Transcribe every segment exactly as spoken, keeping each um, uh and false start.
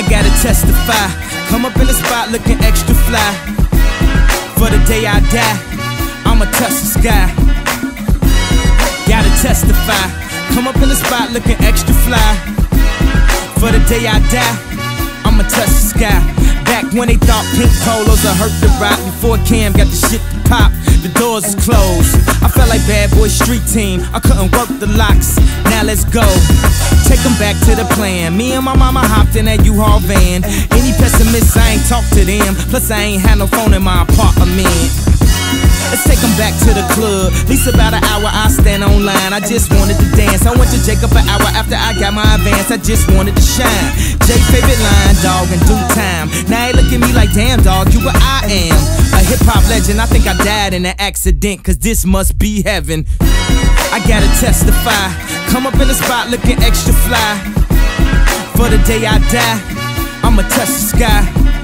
gotta testify. Come up in the spot looking extra fly. For the day I die, I'ma touch the sky. Gotta testify. Come up in the spot looking extra fly. For the day I die, I'ma touch the sky. Back when they thought pink polos would hurt the rock. Before Cam got the shit to pop, the doors is closed. I felt like Bad Boy Street Team, I couldn't work the locks. Now let's go, take them back to the plan. Me and my mama hopped in that U-Haul van. Any pessimists, I ain't talk to them. Plus I ain't had no phone in my apartment. Let's take them back to the club. At least about an hour I stand online. I just wanted to dance. I went to Jacob an hour after I got my advance. I just wanted to shine. Jay favorite line, dog, in due time. Now they look at me like, damn dog, you what I am. A hip hop legend, I think I died in an accident, cause this must be heaven. I gotta testify. Come up in the spot looking extra fly. For the day I die, I'ma touch the sky.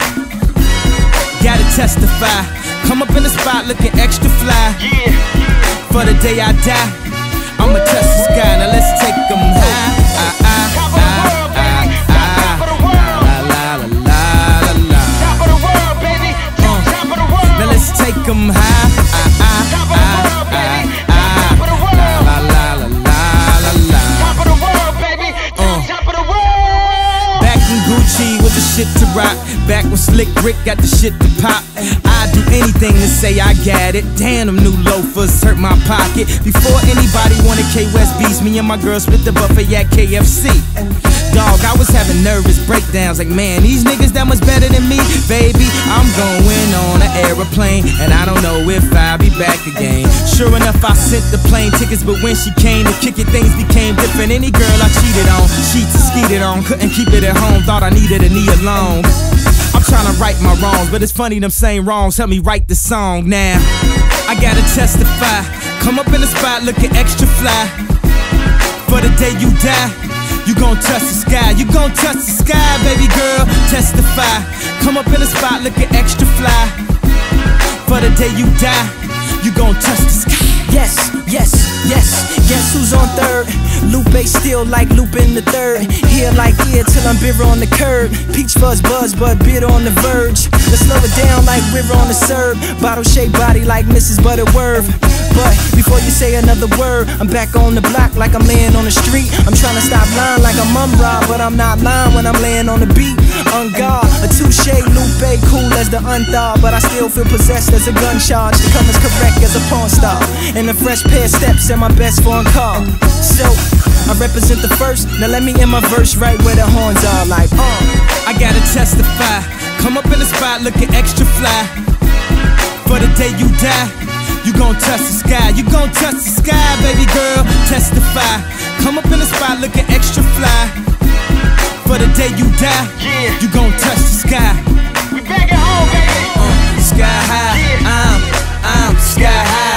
Gotta testify. Come up in the spot looking extra fly. Yeah. For the day I die, I'ma touch the sky. Now let's take them high. Ah, ah, Top of the world, baby. Top of the world. La, la, la, la, la. Top of the world, baby. Top, top of the world. Now let's take them high. Ah, ah, Top of the world, baby. Top of the world. La, la, la, la, la. Top of the world, baby. Top, top of the world. Back in Gucci with the shit to rock. Back when Slick Rick got the shit to pop. I'd do anything to say I got it. Damn, them new loafers hurt my pocket. Before anybody wanted K-West beats, me and my girl split the buffet at K F C. Dog, I was having nervous breakdowns like, man, these niggas that much better than me. Baby, I'm going on an aeroplane, and I don't know if I'll be back again. Sure enough, I sent the plane tickets, but when she came to kick it, things became different. Any girl I cheated on, sheets and skeeted on, couldn't keep it at home, thought I needed a knee alone. I'm trying to right my wrongs, but it's funny them same wrongs help me write the song now. I gotta testify. Come up in the spot looking extra fly. For the day you die, you gon' touch the sky. You gon' touch the sky, baby girl. Testify. Come up in the spot looking extra fly. For the day you die, you gon' touch the sky. Yes, yes, yes, guess who's on third? Lupe still like Lupin the third. Here like ear till I'm bitter on the curb. Peach fuzz buzz but bitter on the verge. Let's slow it down like river on the serve. Bottle shaped body like Missus Butterworth. But before you say another word, I'm back on the block like I'm laying on the street. I'm trying to stop lying like I'm Mum-Ra, but I'm not lying when I'm laying on the beat. On guard, a touche, Lupe, cool as the unthaw, but I still feel possessed as a gun charge to come as correct as a porn star. And a fresh pair of steps and my best foreign car. So, I represent the first, now let me end my verse right where the horns are like, uh. I gotta testify. Come up in the spot looking extra fly. For the day you die, you gon' touch the sky. You gon' touch the sky, baby girl. Testify. Come up in the spot looking extra fly. For the day you die, Yeah. you gon' touch the sky. We back at home, baby. Uh, sky high, Yeah. I'm, I'm sky high.